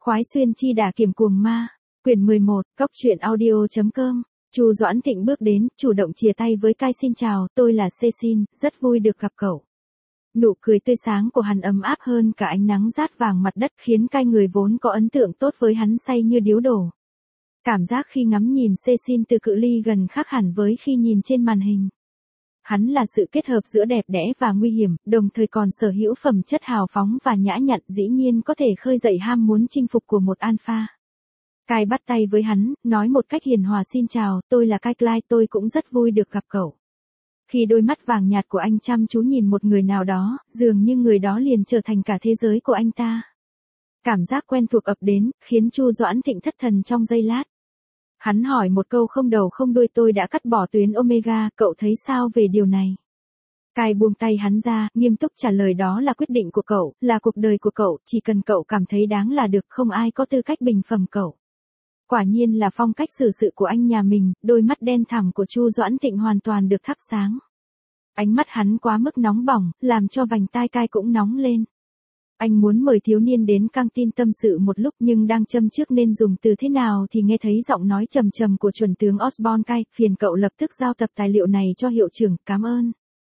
Khoái xuyên chi đả kiểm cuồng ma. Quyển 11, Cốc truyện audio.com. Chu Doãn Thịnh bước đến, chủ động chìa tay với Kai. Xin chào, tôi là Cecil, rất vui được gặp cậu. Nụ cười tươi sáng của hắn ấm áp hơn cả ánh nắng rát vàng mặt đất, khiến Kai người vốn có ấn tượng tốt với hắn say như điếu đổ. Cảm giác khi ngắm nhìn Cecil từ cự ly gần khác hẳn với khi nhìn trên màn hình. Hắn là sự kết hợp giữa đẹp đẽ và nguy hiểm, đồng thời còn sở hữu phẩm chất hào phóng và nhã nhặn, dĩ nhiên có thể khơi dậy ham muốn chinh phục của một alpha. Kai bắt tay với hắn, nói một cách hiền hòa: xin chào, tôi là Kai Clyde, tôi cũng rất vui được gặp cậu. Khi đôi mắt vàng nhạt của anh chăm chú nhìn một người nào đó, dường như người đó liền trở thành cả thế giới của anh ta. Cảm giác quen thuộc ập đến, khiến Chu Doãn Thịnh thất thần trong giây lát. Hắn hỏi một câu không đầu không đuôi: tôi đã cắt bỏ tuyến Omega, cậu thấy sao về điều này? Kai buông tay hắn ra, nghiêm túc trả lời: đó là quyết định của cậu, là cuộc đời của cậu, chỉ cần cậu cảm thấy đáng là được, không ai có tư cách bình phẩm cậu. Quả nhiên là phong cách xử sự của anh nhà mình. Đôi mắt đen thẳm của Chu Doãn Thịnh hoàn toàn được thắp sáng. Ánh mắt hắn quá mức nóng bỏng, làm cho vành tai Kai cũng nóng lên. Anh muốn mời thiếu niên đến căng tin tâm sự một lúc, nhưng đang châm trước nên dùng từ thế nào thì nghe thấy giọng nói trầm trầm của chuẩn tướng Osborn: Kai, phiền cậu lập tức giao tập tài liệu này cho hiệu trưởng, cảm ơn.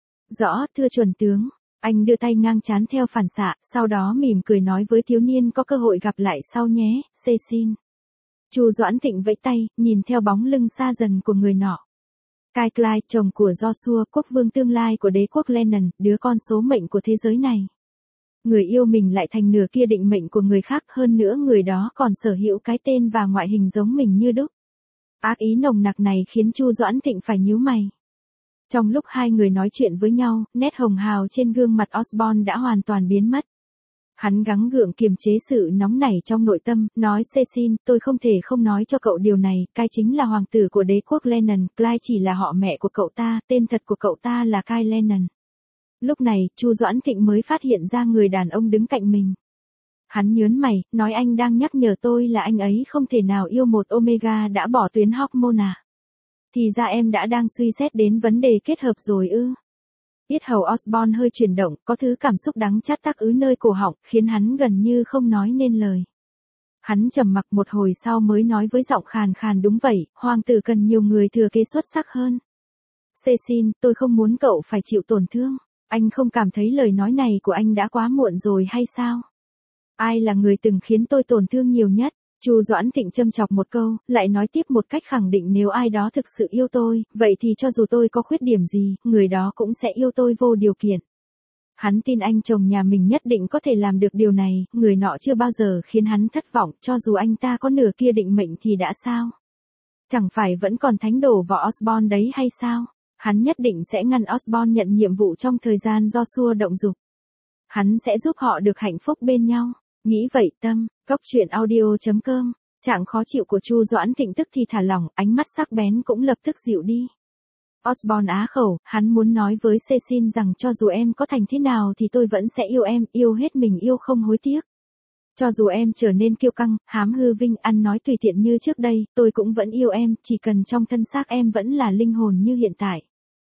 Rõ, thưa chuẩn tướng. Anh đưa tay ngang trán theo phản xạ, sau đó mỉm cười nói với thiếu niên: có cơ hội gặp lại sau nhé, Cecil. Chu Doãn Thịnh vẫy tay, nhìn theo bóng lưng xa dần của người nọ. Kai Clyde, chồng của Joshua, quốc vương tương lai của đế quốc Lennon, đứa con số mệnh của thế giới này. Người yêu mình lại thành nửa kia định mệnh của người khác, hơn nữa người đó còn sở hữu cái tên và ngoại hình giống mình như đúc. Ác ý nồng nặc này khiến Chu Doãn Thịnh phải nhíu mày. Trong lúc hai người nói chuyện với nhau, nét hồng hào trên gương mặt Osborn đã hoàn toàn biến mất. Hắn gắng gượng kiềm chế sự nóng nảy trong nội tâm, nói: Cecil, tôi không thể không nói cho cậu điều này, Kai chính là hoàng tử của đế quốc Lennon, Clyde chỉ là họ mẹ của cậu ta, tên thật của cậu ta là Kai Lennon. Lúc này, Chu Doãn Thịnh mới phát hiện ra người đàn ông đứng cạnh mình. Hắn nhớn mày, nói: anh đang nhắc nhở tôi là anh ấy không thể nào yêu một Omega đã bỏ tuyến hormone à? Thì ra em đã đang suy xét đến vấn đề kết hợp rồi ư? Yết hầu Osborn hơi chuyển động, có thứ cảm xúc đắng chát tắc ứ nơi cổ họng, khiến hắn gần như không nói nên lời. Hắn trầm mặc một hồi sau mới nói với giọng khàn khàn: đúng vậy, hoàng tử cần nhiều người thừa kế xuất sắc hơn. Cecil, tôi không muốn cậu phải chịu tổn thương. Anh không cảm thấy lời nói này của anh đã quá muộn rồi hay sao? Ai là người từng khiến tôi tổn thương nhiều nhất? Chu Doãn Thịnh châm chọc một câu, lại nói tiếp một cách khẳng định: nếu ai đó thực sự yêu tôi, vậy thì cho dù tôi có khuyết điểm gì, người đó cũng sẽ yêu tôi vô điều kiện. Hắn tin anh chồng nhà mình nhất định có thể làm được điều này, người nọ chưa bao giờ khiến hắn thất vọng, cho dù anh ta có nửa kia định mệnh thì đã sao? Chẳng phải vẫn còn thánh đồ võ Osborn đấy hay sao? Hắn nhất định sẽ ngăn Osborn nhận nhiệm vụ trong thời gian Joshua động dục. Hắn sẽ giúp họ được hạnh phúc bên nhau. Nghĩ vậy tâm, Cốc truyện audio.com. Trạng khó chịu của Chu Doãn Thịnh tức thì thả lỏng, ánh mắt sắc bén cũng lập tức dịu đi. Osborn á khẩu, hắn muốn nói với Cecil rằng cho dù em có thành thế nào thì tôi vẫn sẽ yêu em, yêu hết mình, yêu không hối tiếc. Cho dù em trở nên kiêu căng, hám hư vinh, ăn nói tùy tiện như trước đây, tôi cũng vẫn yêu em, chỉ cần trong thân xác em vẫn là linh hồn như hiện tại.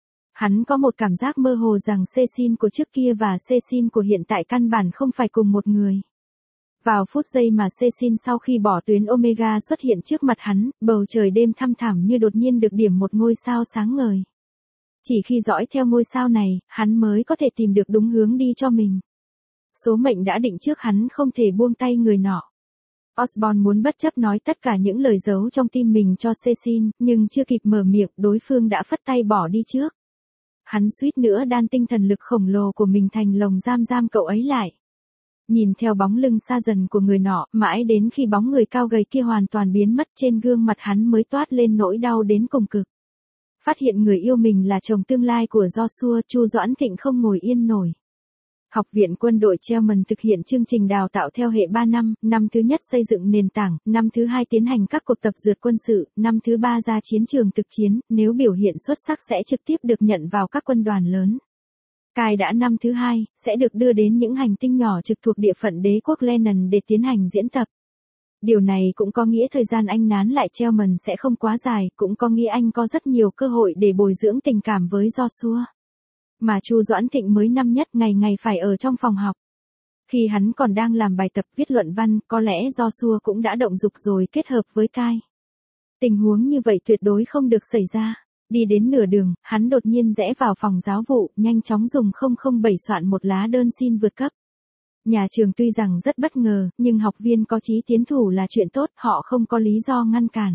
Hắn có một cảm giác mơ hồ rằng Cecil của trước kia và Cecil của hiện tại căn bản không phải cùng một người. Vào phút giây mà Cecil sau khi bỏ tuyến Omega xuất hiện trước mặt hắn, bầu trời đêm thăm thẳm như đột nhiên được điểm một ngôi sao sáng ngời. Chỉ khi dõi theo ngôi sao này, hắn mới có thể tìm được đúng hướng đi cho mình. Số mệnh đã định trước, hắn không thể buông tay người nọ. Osborn muốn bất chấp nói tất cả những lời giấu trong tim mình cho Cecil, nhưng chưa kịp mở miệng, đối phương đã phất tay bỏ đi trước. Hắn suýt nữa đan tinh thần lực khổng lồ của mình thành lồng giam cậu ấy lại. Nhìn theo bóng lưng xa dần của người nọ, mãi đến khi bóng người cao gầy kia hoàn toàn biến mất, trên gương mặt hắn mới toát lên nỗi đau đến cùng cực. Phát hiện người yêu mình là chồng tương lai của Joshua, Chu Doãn Thịnh không ngồi yên nổi. Học viện quân đội Chelman thực hiện chương trình đào tạo theo hệ 3 năm, năm thứ nhất xây dựng nền tảng, năm thứ hai tiến hành các cuộc tập dượt quân sự, năm thứ ba ra chiến trường thực chiến, nếu biểu hiện xuất sắc sẽ trực tiếp được nhận vào các quân đoàn lớn. Kai đã năm thứ hai, sẽ được đưa đến những hành tinh nhỏ trực thuộc địa phận đế quốc Lennon để tiến hành diễn tập. Điều này cũng có nghĩa thời gian anh nán lại Chelman sẽ không quá dài, cũng có nghĩa anh có rất nhiều cơ hội để bồi dưỡng tình cảm với Joshua. Mà Chu Doãn Thịnh mới năm nhất, ngày ngày phải ở trong phòng học. Khi hắn còn đang làm bài tập viết luận văn, có lẽ Joshua cũng đã động dục rồi kết hợp với Kai. Tình huống như vậy tuyệt đối không được xảy ra. Đi đến nửa đường, hắn đột nhiên rẽ vào phòng giáo vụ, nhanh chóng dùng 007 soạn một lá đơn xin vượt cấp. Nhà trường tuy rằng rất bất ngờ, nhưng học viên có chí tiến thủ là chuyện tốt, họ không có lý do ngăn cản.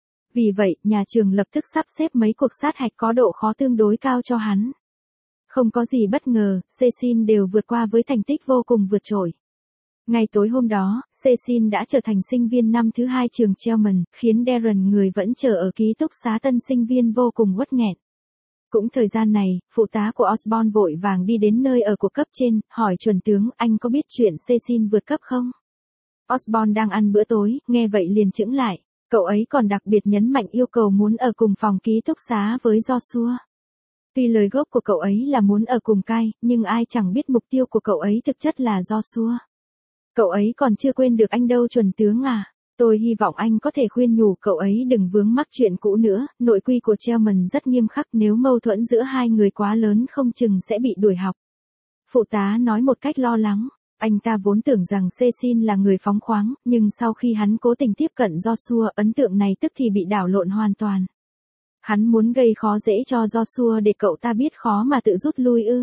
Vì vậy, nhà trường lập tức sắp xếp mấy cuộc sát hạch có độ khó tương đối cao cho hắn. Không có gì bất ngờ, Cecil đều vượt qua với thành tích vô cùng vượt trội. Ngày tối hôm đó, Cecil đã trở thành sinh viên năm thứ 2 trường Chelman, khiến Darren người vẫn chờ ở ký túc xá tân sinh viên vô cùng uất nghẹn. Cũng thời gian này, phụ tá của Osborn vội vàng đi đến nơi ở của cấp trên, hỏi chuẩn tướng, anh có biết chuyện Cecil vượt cấp không? Osborn đang ăn bữa tối, nghe vậy liền chững lại. Cậu ấy còn đặc biệt nhấn mạnh yêu cầu muốn ở cùng phòng ký túc xá với Joshua. Tuy lời gốc của cậu ấy là muốn ở cùng Kai, nhưng ai chẳng biết mục tiêu của cậu ấy thực chất là Joshua. Cậu ấy còn chưa quên được anh đâu chuẩn tướng à. Tôi hy vọng anh có thể khuyên nhủ cậu ấy đừng vướng mắc chuyện cũ nữa, nội quy của Chelman rất nghiêm khắc, nếu mâu thuẫn giữa hai người quá lớn không chừng sẽ bị đuổi học. Phụ tá nói một cách lo lắng. Anh ta vốn tưởng rằng Cecil là người phóng khoáng, nhưng sau khi hắn cố tình tiếp cận Joshua, ấn tượng này tức thì bị đảo lộn hoàn toàn. Hắn muốn gây khó dễ cho Joshua để cậu ta biết khó mà tự rút lui ư.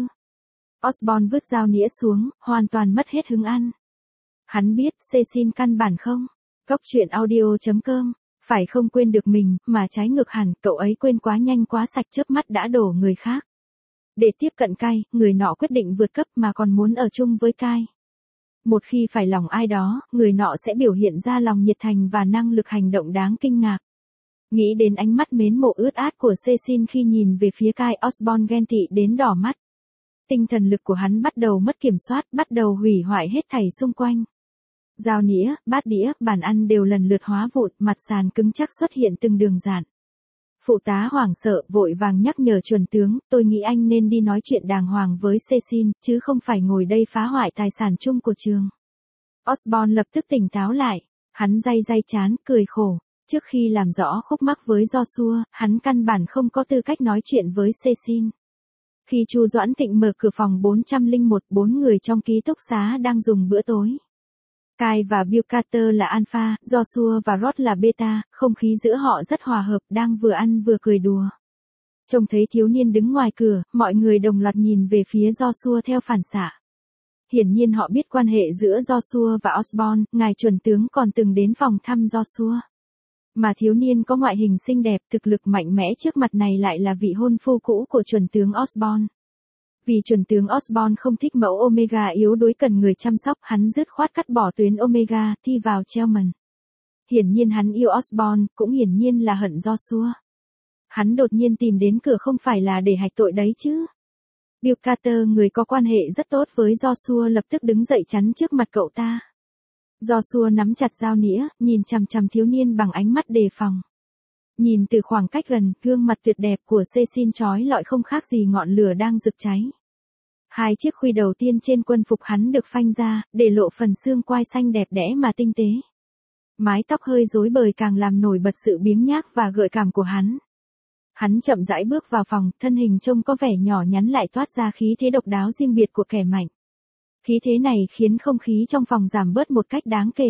Osborn vứt dao nĩa xuống, hoàn toàn mất hết hứng ăn. Hắn biết Cecil căn bản không. Góc truyện audio.com, phải không quên được mình, mà trái ngược hẳn, cậu ấy quên quá nhanh quá sạch, chớp mắt đã đổ người khác. Để tiếp cận Kai, người nọ quyết định vượt cấp mà còn muốn ở chung với Kai. Một khi phải lòng ai đó, người nọ sẽ biểu hiện ra lòng nhiệt thành và năng lực hành động đáng kinh ngạc. Nghĩ đến ánh mắt mến mộ ướt át của Cecil khi nhìn về phía Kai, Osborn ghen tị đến đỏ mắt. Tinh thần lực của hắn bắt đầu mất kiểm soát, bắt đầu hủy hoại hết thảy xung quanh. Dao nĩa, bát đĩa, bàn ăn đều lần lượt hóa vụn, mặt sàn cứng chắc xuất hiện từng đường dạn. Phụ tá hoảng sợ, vội vàng nhắc nhở chuẩn tướng, tôi nghĩ anh nên đi nói chuyện đàng hoàng với Cecil, chứ không phải ngồi đây phá hoại tài sản chung của trường. Osborn lập tức tỉnh táo lại, hắn day trán, cười khổ. Trước khi làm rõ khúc mắc với Joshua, hắn căn bản không có tư cách nói chuyện với Cecil. Khi Chu Doãn Thịnh mở cửa phòng 401, 4 người trong ký túc xá đang dùng bữa tối. Kai và Bill Carter là alpha, Joshua và Rod là beta, không khí giữa họ rất hòa hợp, đang vừa ăn vừa cười đùa. Trông thấy thiếu niên đứng ngoài cửa, mọi người đồng loạt nhìn về phía Joshua theo phản xạ. Hiển nhiên họ biết quan hệ giữa Joshua và Osborn, ngài chuẩn tướng còn từng đến phòng thăm Joshua. Mà thiếu niên có ngoại hình xinh đẹp, thực lực mạnh mẽ trước mặt này lại là vị hôn phu cũ của chuẩn tướng Osborn. Vì chuẩn tướng Osborn không thích mẫu Omega yếu đuối cần người chăm sóc, hắn dứt khoát cắt bỏ tuyến Omega, thi vào Chelman. Hiển nhiên hắn yêu Osborn, cũng hiển nhiên là hận Joshua. Hắn đột nhiên tìm đến cửa không phải là để hạch tội đấy chứ. Bill Carter, người có quan hệ rất tốt với Joshua, lập tức đứng dậy chắn trước mặt cậu ta. Joshua nắm chặt dao nĩa, nhìn chằm chằm thiếu niên bằng ánh mắt đề phòng. Nhìn từ khoảng cách gần, gương mặt tuyệt đẹp của Cecil chói lọi không khác gì ngọn lửa đang rực cháy. Hai chiếc khuy đầu tiên trên quân phục hắn được phanh ra, để lộ phần xương quai xanh đẹp đẽ mà tinh tế. Mái tóc hơi rối bời càng làm nổi bật sự biếng nhác và gợi cảm của hắn. Hắn chậm rãi bước vào phòng, thân hình trông có vẻ nhỏ nhắn lại toát ra khí thế độc đáo riêng biệt của kẻ mạnh. Khí thế này khiến không khí trong phòng giảm bớt một cách đáng kể.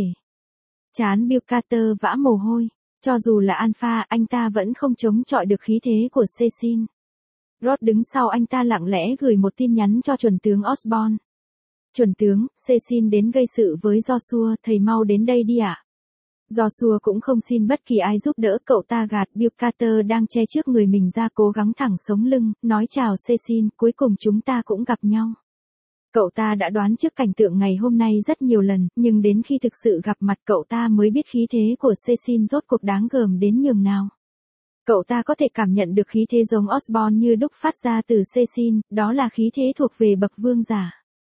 Trán Bill Carter vã mồ hôi. Cho dù là alpha, anh ta vẫn không chống chọi được khí thế của Cecil. Rod đứng sau anh ta lặng lẽ gửi một tin nhắn cho chuẩn tướng Osborn. Chuẩn tướng, Cecil đến gây sự với Joshua, thầy mau đến đây đi ạ. Joshua cũng không xin bất kỳ ai giúp đỡ, cậu ta gạt Bill Carter đang che trước người mình ra, cố gắng thẳng sống lưng, nói chào Cecil, cuối cùng chúng ta cũng gặp nhau. Cậu ta đã đoán trước cảnh tượng ngày hôm nay rất nhiều lần, nhưng đến khi thực sự gặp mặt cậu ta mới biết khí thế của Cecil rốt cuộc đáng gờm đến nhường nào. Cậu ta có thể cảm nhận được khí thế giống Osborn như đúc phát ra từ Cecil, đó là khí thế thuộc về bậc vương giả.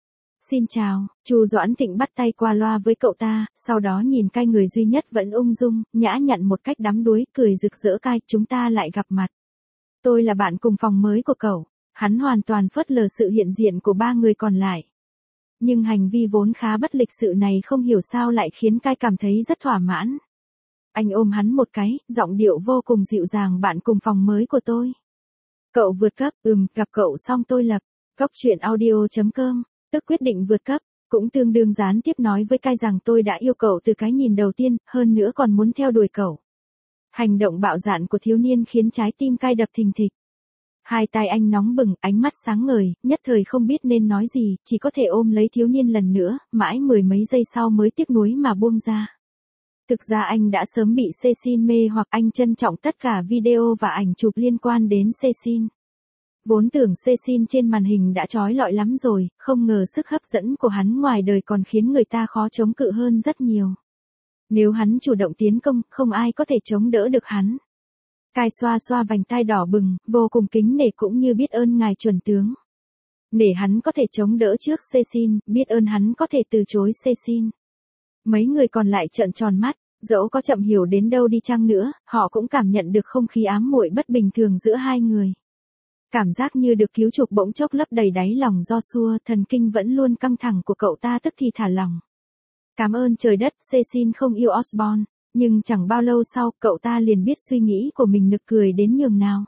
Xin chào, Chu Doãn Thịnh bắt tay qua loa với cậu ta, sau đó nhìn Kai, người duy nhất vẫn ung dung, nhã nhặn một cách đắm đuối, cười rực rỡ. Kai, chúng ta lại gặp mặt. Tôi là bạn cùng phòng mới của cậu. Hắn hoàn toàn phớt lờ sự hiện diện của ba người còn lại. Nhưng hành vi vốn khá bất lịch sự này không hiểu sao lại khiến Kai cảm thấy rất thỏa mãn. Anh ôm hắn một cái, giọng điệu vô cùng dịu dàng, bạn cùng phòng mới của tôi. Cậu vượt cấp, gặp cậu xong tôi lập. Góc truyện audio.com, tức quyết định vượt cấp. Cũng tương đương gián tiếp nói với Kai rằng tôi đã yêu cậu từ cái nhìn đầu tiên, hơn nữa còn muốn theo đuổi cậu. Hành động bạo dạn của thiếu niên khiến trái tim Kai đập thình thịch. Hai tay anh nóng bừng, ánh mắt sáng ngời, nhất thời không biết nên nói gì, chỉ có thể ôm lấy thiếu niên lần nữa, mãi mười mấy giây sau mới tiếc nuối mà buông ra. Thực ra anh đã sớm bị Cecil mê hoặc anh trân trọng tất cả video và ảnh chụp liên quan đến Cecil. Vốn tưởng Cecil trên màn hình đã trói lọi lắm rồi, không ngờ sức hấp dẫn của hắn ngoài đời còn khiến người ta khó chống cự hơn rất nhiều. Nếu hắn chủ động tiến công, không ai có thể chống đỡ được hắn. Kai xoa xoa vành tai đỏ bừng, vô cùng kính nể cũng như biết ơn ngài chuẩn tướng. Nể hắn có thể chống đỡ trước Cecil, biết ơn hắn có thể từ chối Cecil. Mấy người còn lại trợn tròn mắt, dẫu có chậm hiểu đến đâu đi chăng nữa, họ cũng cảm nhận được không khí ám muội bất bình thường giữa hai người. Cảm giác như được cứu chuộc bỗng chốc lấp đầy đáy lòng Joshua, thần kinh vẫn luôn căng thẳng của cậu ta tức thì thả lỏng. Cảm ơn trời đất, Cecil không yêu Osborn, nhưng chẳng bao lâu sau, cậu ta liền biết suy nghĩ của mình nực cười đến nhường nào.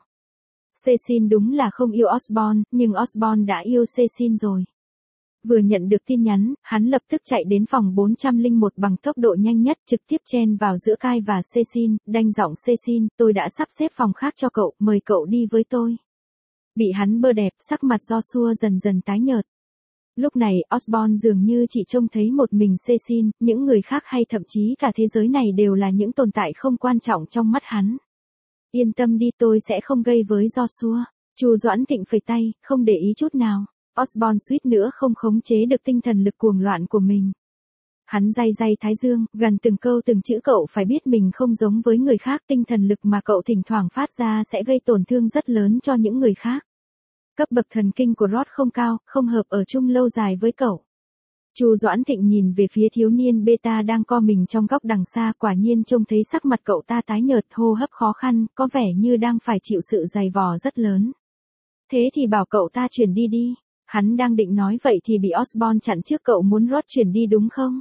Cecil đúng là không yêu Osborn, nhưng Osborn đã yêu Cecil rồi. Vừa nhận được tin nhắn, hắn lập tức chạy đến phòng 401 bằng tốc độ nhanh nhất, trực tiếp chen vào giữa Kai và Cecil, đanh giọng Cecil, tôi đã sắp xếp phòng khác cho cậu, mời cậu đi với tôi. Bị hắn bơ đẹp, sắc mặt Joshua dần dần tái nhợt. Lúc này, Osborn dường như chỉ trông thấy một mình Cecil, những người khác hay thậm chí cả thế giới này đều là những tồn tại không quan trọng trong mắt hắn. Yên tâm đi, tôi sẽ không gây với Joshua. Chu Doãn Thịnh phẩy tay, không để ý chút nào. Osborn suýt nữa không khống chế được tinh thần lực cuồng loạn của mình. Hắn day thái dương, gần từng câu từng chữ cậu phải biết mình không giống với người khác, tinh thần lực mà cậu thỉnh thoảng phát ra sẽ gây tổn thương rất lớn cho những người khác. Cấp bậc thần kinh của Rod không cao, không hợp ở chung lâu dài với cậu. Chu Doãn Thịnh nhìn về phía thiếu niên beta đang co mình trong góc đằng xa, quả nhiên trông thấy sắc mặt cậu ta tái nhợt, hô hấp khó khăn, có vẻ như đang phải chịu sự dày vò rất lớn. Thế thì bảo cậu ta chuyển đi đi. Hắn đang định nói vậy thì bị Osborn chặn trước, cậu muốn Rod chuyển đi đúng không?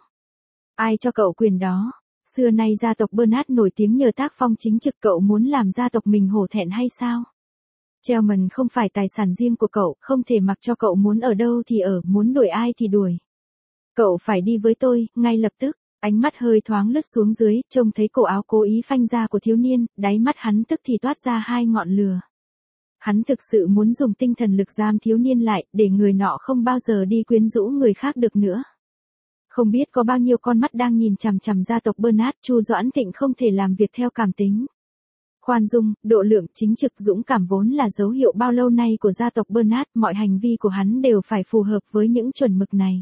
Ai cho cậu quyền đó? Xưa nay gia tộc Bernard nổi tiếng nhờ tác phong chính trực, cậu muốn làm gia tộc mình hổ thẹn hay sao? Chelman không phải tài sản riêng của cậu, không thể mặc cho cậu muốn ở đâu thì ở, muốn đuổi ai thì đuổi. Cậu phải đi với tôi, ngay lập tức. Ánh mắt hơi thoáng lướt xuống dưới, trông thấy cổ áo cố ý phanh ra của thiếu niên, đáy mắt hắn tức thì toát ra hai ngọn lửa. Hắn thực sự muốn dùng tinh thần lực giam thiếu niên lại, để người nọ không bao giờ đi quyến rũ người khác được nữa. Không biết có bao nhiêu con mắt đang nhìn chằm chằm gia tộc Bernard, Chu Doãn Thịnh không thể làm việc theo cảm tính. Khoan dung, độ lượng, chính trực, dũng cảm vốn là dấu hiệu bao lâu nay của gia tộc Bernard, mọi hành vi của hắn đều phải phù hợp với những chuẩn mực này.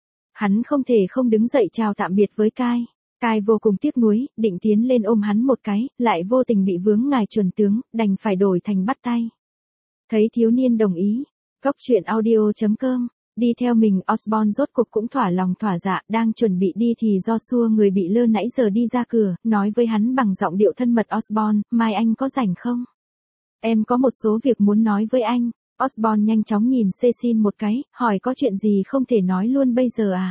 Hắn không thể không đứng dậy chào tạm biệt với Kai. Kai vô cùng tiếc nuối, định tiến lên ôm hắn một cái, lại vô tình bị vướng ngài chuẩn tướng, đành phải đổi thành bắt tay. Thấy thiếu niên đồng ý, Cóc truyện audio.com, đi theo mình Osborn rốt cuộc cũng thỏa lòng thỏa dạ, đang chuẩn bị đi thì Joshua người bị lơ nãy giờ đi ra cửa, nói với hắn bằng giọng điệu thân mật, Osborn, mai anh có rảnh không? Em có một số việc muốn nói với anh. Osborn nhanh chóng nhìn Cecil một cái, hỏi có chuyện gì không thể nói luôn bây giờ à?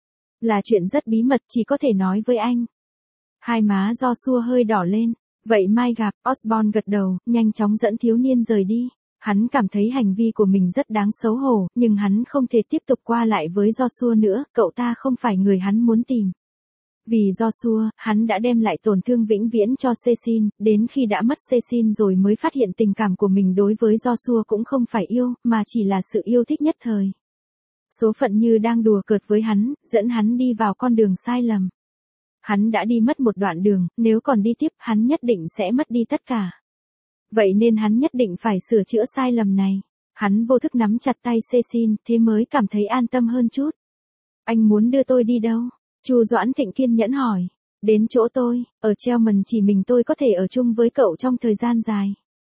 Là chuyện rất bí mật, chỉ có thể nói với anh. Hai má Joshua hơi đỏ lên, vậy mai gặp. Osborn gật đầu, nhanh chóng dẫn thiếu niên rời đi. Hắn cảm thấy hành vi của mình rất đáng xấu hổ, nhưng hắn không thể tiếp tục qua lại với Joshua nữa, cậu ta không phải người hắn muốn tìm. Vì Joshua, hắn đã đem lại tổn thương vĩnh viễn cho Cecil, đến khi đã mất Cecil rồi mới phát hiện tình cảm của mình đối với Joshua cũng không phải yêu, mà chỉ là sự yêu thích nhất thời. Số phận như đang đùa cợt với hắn, dẫn hắn đi vào con đường sai lầm. Hắn đã đi mất một đoạn đường, nếu còn đi tiếp, hắn nhất định sẽ mất đi tất cả. Vậy nên hắn nhất định phải sửa chữa sai lầm này. Hắn vô thức nắm chặt tay Cecil, thế mới cảm thấy an tâm hơn chút. Anh muốn đưa tôi đi đâu? Chu Doãn Thịnh kiên nhẫn hỏi. Đến chỗ tôi, ở Chelman chỉ mình tôi có thể ở chung với cậu trong thời gian dài.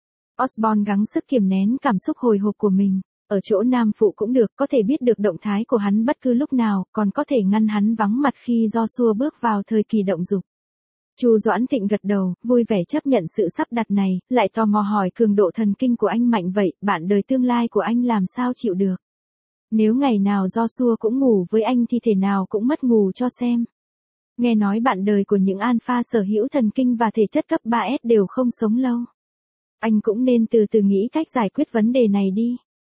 Osborn gắng sức kiềm nén cảm xúc hồi hộp của mình. Ở chỗ Nam Phụ cũng được, có thể biết được động thái của hắn bất cứ lúc nào, còn có thể ngăn hắn vắng mặt khi Joshua bước vào thời kỳ động dục. Chu Doãn Thịnh gật đầu, vui vẻ chấp nhận sự sắp đặt này, lại tò mò hỏi cường độ thần kinh của anh mạnh vậy, bạn đời tương lai của anh làm sao chịu được? Nếu ngày nào Joshua cũng ngủ với anh thì thể nào cũng mất ngủ cho xem. Nghe nói bạn đời của những alpha sở hữu thần kinh và thể chất cấp 3S đều không sống lâu. Anh cũng nên từ từ nghĩ cách giải quyết vấn đề này đi.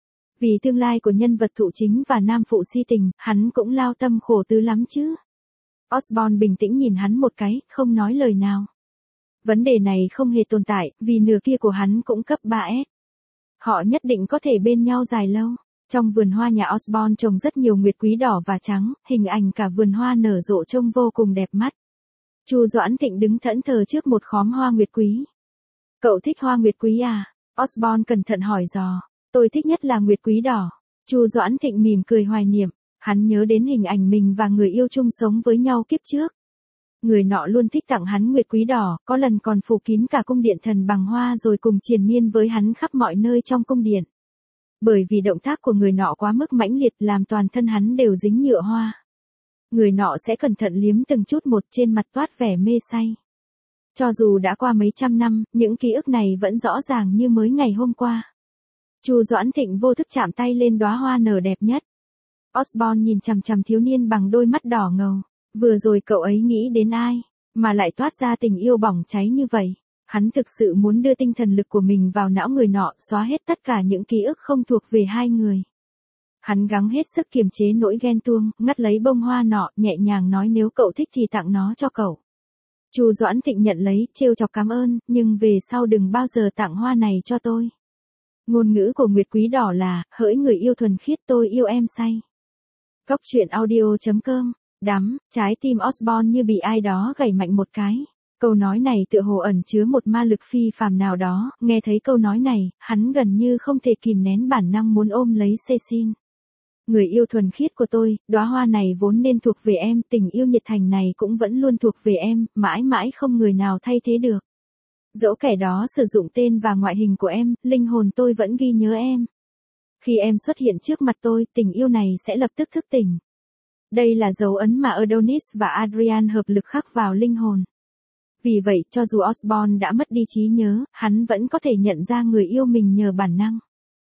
Vì tương lai của nhân vật thụ chính và nam phụ si tình, hắn cũng lao tâm khổ tứ lắm chứ. Osborn bình tĩnh nhìn hắn một cái, không nói lời nào. Vấn đề này không hề tồn tại, vì nửa kia của hắn cũng cấp 3S. Họ nhất định có thể bên nhau dài lâu. Trong vườn hoa nhà Osborn trồng rất nhiều nguyệt quý đỏ và trắng, hình ảnh cả vườn hoa nở rộ trông vô cùng đẹp mắt. Chu Doãn Thịnh đứng thẫn thờ trước một khóm hoa nguyệt quý. Cậu thích hoa nguyệt quý à? Osborn cẩn thận hỏi dò. Tôi thích nhất là nguyệt quý đỏ. Chu Doãn Thịnh mỉm cười hoài niệm. Hắn nhớ đến hình ảnh mình và người yêu chung sống với nhau kiếp trước. Người nọ luôn thích tặng hắn nguyệt quý đỏ, có lần còn phủ kín cả cung điện thần bằng hoa rồi cùng triền miên với hắn khắp mọi nơi trong cung điện. Bởi vì động tác của người nọ quá mức mãnh liệt làm toàn thân hắn đều dính nhựa hoa. Người nọ sẽ cẩn thận liếm từng chút một trên mặt toát vẻ mê say. Cho dù đã qua mấy trăm năm, những ký ức này vẫn rõ ràng như mới ngày hôm qua. Chu Doãn Thịnh vô thức chạm tay lên đóa hoa nở đẹp nhất. Osborn nhìn chằm chằm thiếu niên bằng đôi mắt đỏ ngầu. Vừa rồi cậu ấy nghĩ đến ai, mà lại toát ra tình yêu bỏng cháy như vậy. Hắn thực sự muốn đưa tinh thần lực của mình vào não người nọ, xóa hết tất cả những ký ức không thuộc về hai người. Hắn gắng hết sức kiềm chế nỗi ghen tuông, ngắt lấy bông hoa nọ, nhẹ nhàng nói nếu cậu thích thì tặng nó cho cậu. Chu Doãn Thịnh nhận lấy, trêu chọc cảm ơn, nhưng về sau đừng bao giờ tặng hoa này cho tôi. Ngôn ngữ của nguyệt quý đỏ là, hỡi người yêu thuần khiết tôi yêu em say. Góc truyện audio.com. Đắm, trái tim Osborn như bị ai đó gảy mạnh một cái. Câu nói này tựa hồ ẩn chứa một ma lực phi phàm nào đó, nghe thấy câu nói này, hắn gần như không thể kìm nén bản năng muốn ôm lấy Cecil. Người yêu thuần khiết của tôi, đóa hoa này vốn nên thuộc về em, tình yêu nhiệt thành này cũng vẫn luôn thuộc về em, mãi mãi không người nào thay thế được. Dẫu kẻ đó sử dụng tên và ngoại hình của em, linh hồn tôi vẫn ghi nhớ em. Khi em xuất hiện trước mặt tôi, tình yêu này sẽ lập tức thức tỉnh. Đây là dấu ấn mà Adonis và Adrian hợp lực khắc vào linh hồn. Vì vậy, cho dù Osborn đã mất đi trí nhớ, hắn vẫn có thể nhận ra người yêu mình nhờ bản năng.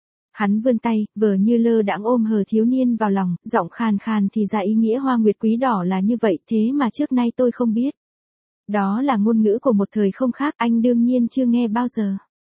Hắn vươn tay, vờ như lơ đãng ôm hờ thiếu niên vào lòng, giọng khàn khàn thì ra ý nghĩa hoa nguyệt quý đỏ là như vậy, thế mà trước nay tôi không biết. Đó là ngôn ngữ của một thời không khác, anh đương nhiên chưa nghe bao giờ.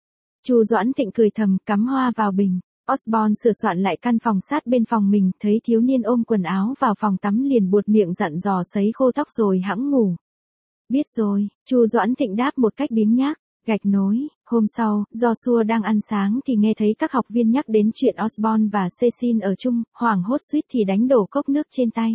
Chu Doãn Thịnh cười thầm, cắm hoa vào bình. Osborn sửa soạn lại căn phòng sát bên phòng mình, thấy thiếu niên ôm quần áo vào phòng tắm liền buột miệng dặn dò sấy khô tóc rồi hẵng ngủ. Biết rồi, Chu Doãn Thịnh đáp một cách biếng nhác. Gạch nối, hôm sau, Joshua đang ăn sáng thì nghe thấy các học viên nhắc đến chuyện Osborn và Cecil ở chung, hoảng hốt suýt thì đánh đổ cốc nước trên tay.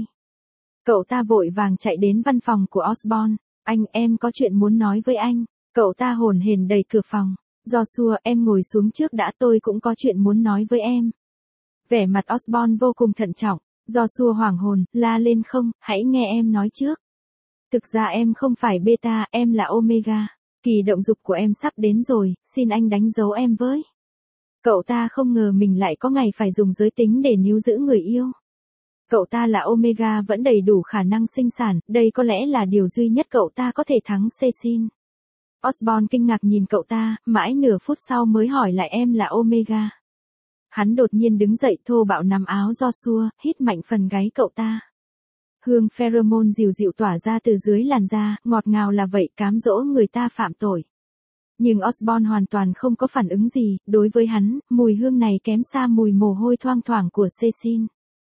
Cậu ta vội vàng chạy đến văn phòng của Osborn. Anh, em có chuyện muốn nói với anh. Cậu ta hồn hển đẩy cửa phòng. Joshua, em ngồi xuống trước đã, tôi cũng có chuyện muốn nói với em. Vẻ mặt Osborn vô cùng thận trọng. Joshua hoảng hồn, la lên không, hãy nghe em nói trước. Thực ra em không phải beta, em là omega. Kỳ động dục của em sắp đến rồi, xin anh đánh dấu em với. Cậu ta không ngờ mình lại có ngày phải dùng giới tính để níu giữ người yêu. Cậu ta là omega vẫn đầy đủ khả năng sinh sản, đây có lẽ là điều duy nhất cậu ta có thể thắng Cecil. Osborn kinh ngạc nhìn cậu ta, mãi nửa phút sau mới hỏi lại em là omega. Hắn đột nhiên đứng dậy thô bạo nắm áo Joshua, hít mạnh phần gáy cậu ta. Hương pheromone dịu dịu tỏa ra từ dưới làn da, ngọt ngào là vậy, cám dỗ người ta phạm tội. Nhưng Osborn hoàn toàn không có phản ứng gì, đối với hắn, mùi hương này kém xa mùi mồ hôi thoang thoảng của Cecil.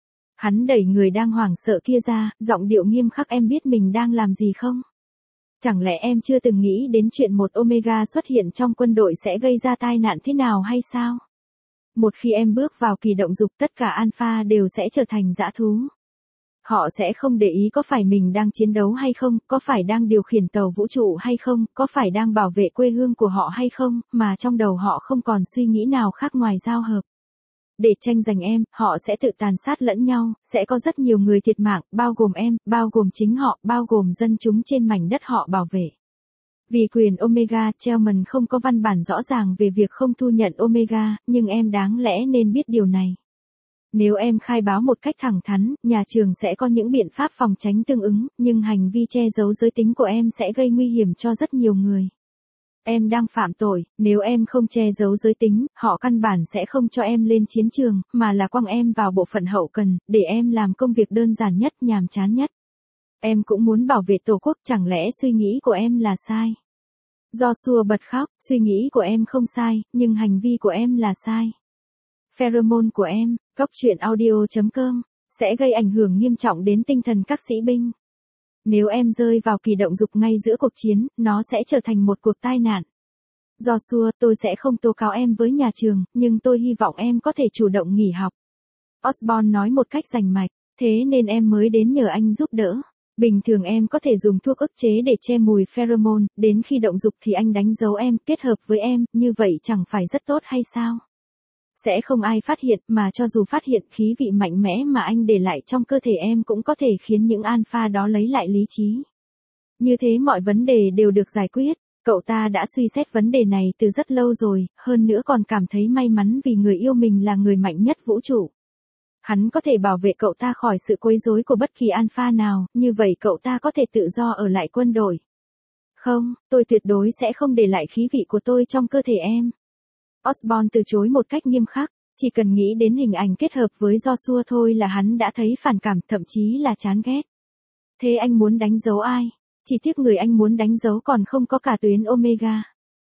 Hắn đẩy người đang hoảng sợ kia ra, giọng điệu nghiêm khắc, em biết mình đang làm gì không? Chẳng lẽ em chưa từng nghĩ đến chuyện một omega xuất hiện trong quân đội sẽ gây ra tai nạn thế nào hay sao? Một khi em bước vào kỳ động dục, tất cả alpha đều sẽ trở thành dã thú. Họ sẽ không để ý có phải mình đang chiến đấu hay không, có phải đang điều khiển tàu vũ trụ hay không, có phải đang bảo vệ quê hương của họ hay không, mà trong đầu họ không còn suy nghĩ nào khác ngoài giao hợp. Để tranh giành em, họ sẽ tự tàn sát lẫn nhau, sẽ có rất nhiều người thiệt mạng, bao gồm em, bao gồm chính họ, bao gồm dân chúng trên mảnh đất họ bảo vệ. Vì quyền Omega, Chelman không có văn bản rõ ràng về việc không thu nhận Omega, nhưng em đáng lẽ nên biết điều này. Nếu em khai báo một cách thẳng thắn, nhà trường sẽ có những biện pháp phòng tránh tương ứng, nhưng hành vi che giấu giới tính của em sẽ gây nguy hiểm cho rất nhiều người. Em đang phạm tội, nếu em không che giấu giới tính, họ căn bản sẽ không cho em lên chiến trường, mà là quăng em vào bộ phận hậu cần, để em làm công việc đơn giản nhất, nhàm chán nhất. Em cũng muốn bảo vệ tổ quốc, chẳng lẽ suy nghĩ của em là sai? Joshua bật khóc, suy nghĩ của em không sai, nhưng hành vi của em là sai. Pheromone của em, Cốc truyện audio.com, sẽ gây ảnh hưởng nghiêm trọng đến tinh thần các sĩ binh. Nếu em rơi vào kỳ động dục ngay giữa cuộc chiến, nó sẽ trở thành một cuộc tai nạn. Joshua, tôi sẽ không tố cáo em với nhà trường, nhưng tôi hy vọng em có thể chủ động nghỉ học. Osborn nói một cách rành mạch, thế nên em mới đến nhờ anh giúp đỡ. Bình thường em có thể dùng thuốc ức chế để che mùi pheromone, đến khi động dục thì anh đánh dấu em, kết hợp với em, như vậy chẳng phải rất tốt hay sao? Sẽ không ai phát hiện, mà cho dù phát hiện khí vị mạnh mẽ mà anh để lại trong cơ thể em cũng có thể khiến những alpha đó lấy lại lý trí. Như thế mọi vấn đề đều được giải quyết. Cậu ta đã suy xét vấn đề này từ rất lâu rồi, hơn nữa còn cảm thấy may mắn vì người yêu mình là người mạnh nhất vũ trụ. Hắn có thể bảo vệ cậu ta khỏi sự quấy rối của bất kỳ alpha nào, như vậy cậu ta có thể tự do ở lại quân đội. Không, tôi tuyệt đối sẽ không để lại khí vị của tôi trong cơ thể em. Osborn từ chối một cách nghiêm khắc, chỉ cần nghĩ đến hình ảnh kết hợp với Joshua thôi là hắn đã thấy phản cảm, thậm chí là chán ghét. Thế anh muốn đánh dấu ai? Chỉ tiếc người anh muốn đánh dấu còn không có cả tuyến Omega.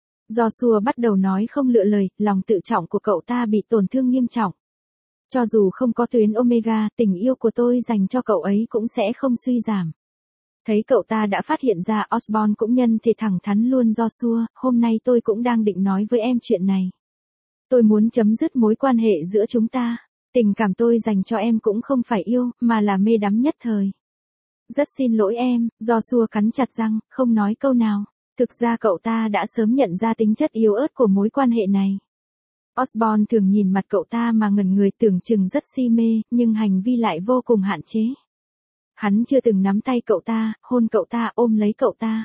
Joshua bắt đầu nói không lựa lời, lòng tự trọng của cậu ta bị tổn thương nghiêm trọng. Cho dù không có tuyến Omega, tình yêu của tôi dành cho cậu ấy cũng sẽ không suy giảm. Thấy cậu ta đã phát hiện ra, Osborn cũng nhân thì thẳng thắn luôn. Joshua, hôm nay tôi cũng đang định nói với em chuyện này. Tôi muốn chấm dứt mối quan hệ giữa chúng ta. Tình cảm tôi dành cho em cũng không phải yêu, mà là mê đắm nhất thời. Rất xin lỗi em, Joshua cắn chặt răng, không nói câu nào. Thực ra cậu ta đã sớm nhận ra tính chất yếu ớt của mối quan hệ này. Osborn thường nhìn mặt cậu ta mà ngẩn người, tưởng chừng rất si mê, nhưng hành vi lại vô cùng hạn chế. Hắn chưa từng nắm tay cậu ta, hôn cậu ta, ôm lấy cậu ta.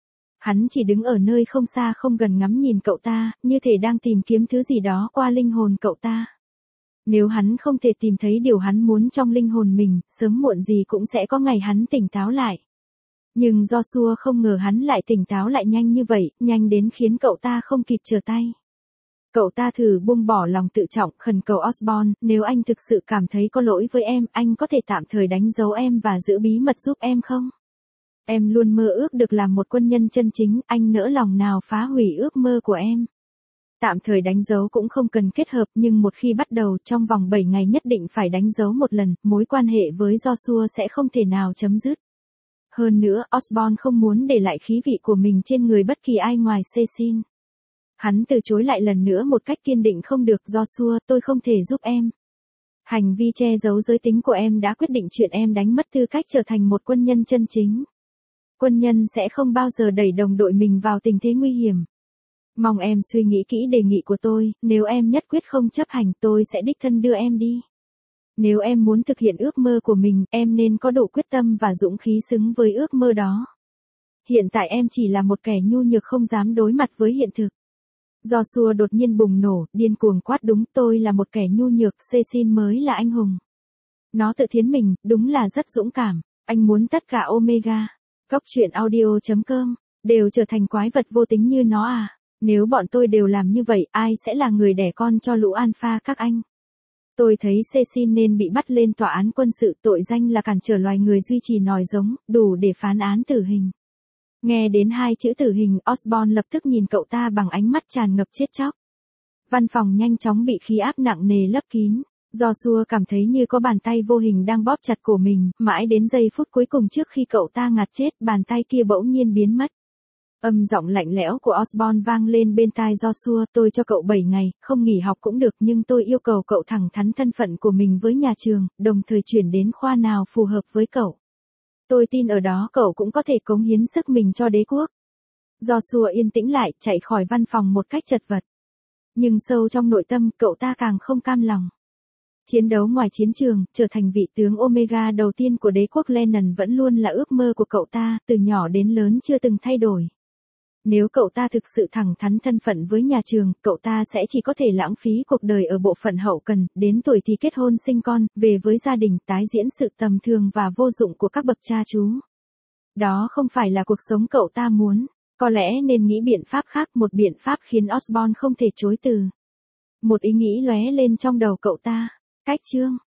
Hắn chỉ đứng ở nơi không xa không gần ngắm nhìn cậu ta, như thể đang tìm kiếm thứ gì đó qua linh hồn cậu ta. Nếu hắn không thể tìm thấy điều hắn muốn trong linh hồn mình, sớm muộn gì cũng sẽ có ngày hắn tỉnh táo lại. Nhưng Joshua không ngờ hắn lại tỉnh táo lại nhanh như vậy, nhanh đến khiến cậu ta không kịp trở tay. Cậu ta thử buông bỏ lòng tự trọng, khẩn cầu Osborn, nếu anh thực sự cảm thấy có lỗi với em, anh có thể tạm thời đánh dấu em và giữ bí mật giúp em không? Em luôn mơ ước được làm một quân nhân chân chính, anh nỡ lòng nào phá hủy ước mơ của em. Tạm thời đánh dấu cũng không cần kết hợp, nhưng một khi bắt đầu, trong vòng 7 ngày nhất định phải đánh dấu một lần, mối quan hệ với Joshua sẽ không thể nào chấm dứt. Hơn nữa, Osborn không muốn để lại khí vị của mình trên người bất kỳ ai ngoài Cecil. Hắn từ chối lại lần nữa một cách kiên định, không được Joshua, tôi không thể giúp em. Hành vi che giấu giới tính của em đã quyết định chuyện em đánh mất tư cách trở thành một quân nhân chân chính. Quân nhân sẽ không bao giờ đẩy đồng đội mình vào tình thế nguy hiểm. Mong em suy nghĩ kỹ đề nghị của tôi, nếu em nhất quyết không chấp hành tôi sẽ đích thân đưa em đi. Nếu em muốn thực hiện ước mơ của mình, em nên có đủ quyết tâm và dũng khí xứng với ước mơ đó. Hiện tại em chỉ là một kẻ nhu nhược không dám đối mặt với hiện thực. Joshua đột nhiên bùng nổ, điên cuồng quát, đúng, tôi là một kẻ nhu nhược, Cecil mới là anh hùng. Nó tự thiến mình, đúng là rất dũng cảm. Anh muốn tất cả Omega, Cốc truyện audio.com, đều trở thành quái vật vô tính như nó à? Nếu bọn tôi đều làm như vậy, ai sẽ là người đẻ con cho lũ alpha các anh? Tôi thấy Cecil nên bị bắt lên tòa án quân sự, tội danh là cản trở loài người duy trì nòi giống, đủ để phán án tử hình. Nghe đến hai chữ tử hình, Osborn lập tức nhìn cậu ta bằng ánh mắt tràn ngập chết chóc. Văn phòng nhanh chóng bị khí áp nặng nề lấp kín. Joshua cảm thấy như có bàn tay vô hình đang bóp chặt cổ mình, mãi đến giây phút cuối cùng trước khi cậu ta ngạt chết, bàn tay kia bỗng nhiên biến mất. Âm giọng lạnh lẽo của Osborn vang lên bên tai Joshua, tôi cho cậu 7 ngày, không nghỉ học cũng được, nhưng tôi yêu cầu cậu thẳng thắn thân phận của mình với nhà trường, đồng thời chuyển đến khoa nào phù hợp với cậu. Tôi tin ở đó cậu cũng có thể cống hiến sức mình cho đế quốc. Joshua yên tĩnh lại, chạy khỏi văn phòng một cách chật vật. Nhưng sâu trong nội tâm, cậu ta càng không cam lòng. Chiến đấu ngoài chiến trường, trở thành vị tướng Omega đầu tiên của đế quốc Lennon vẫn luôn là ước mơ của cậu ta, từ nhỏ đến lớn chưa từng thay đổi. Nếu cậu ta thực sự thẳng thắn thân phận với nhà trường, cậu ta sẽ chỉ có thể lãng phí cuộc đời ở bộ phận hậu cần, đến tuổi thì kết hôn sinh con, về với gia đình, tái diễn sự tầm thường và vô dụng của các bậc cha chú. Đó không phải là cuộc sống cậu ta muốn, có lẽ nên nghĩ biện pháp khác, một biện pháp khiến Osborn không thể chối từ. Một ý nghĩ lóe lên trong đầu cậu ta, cách chương.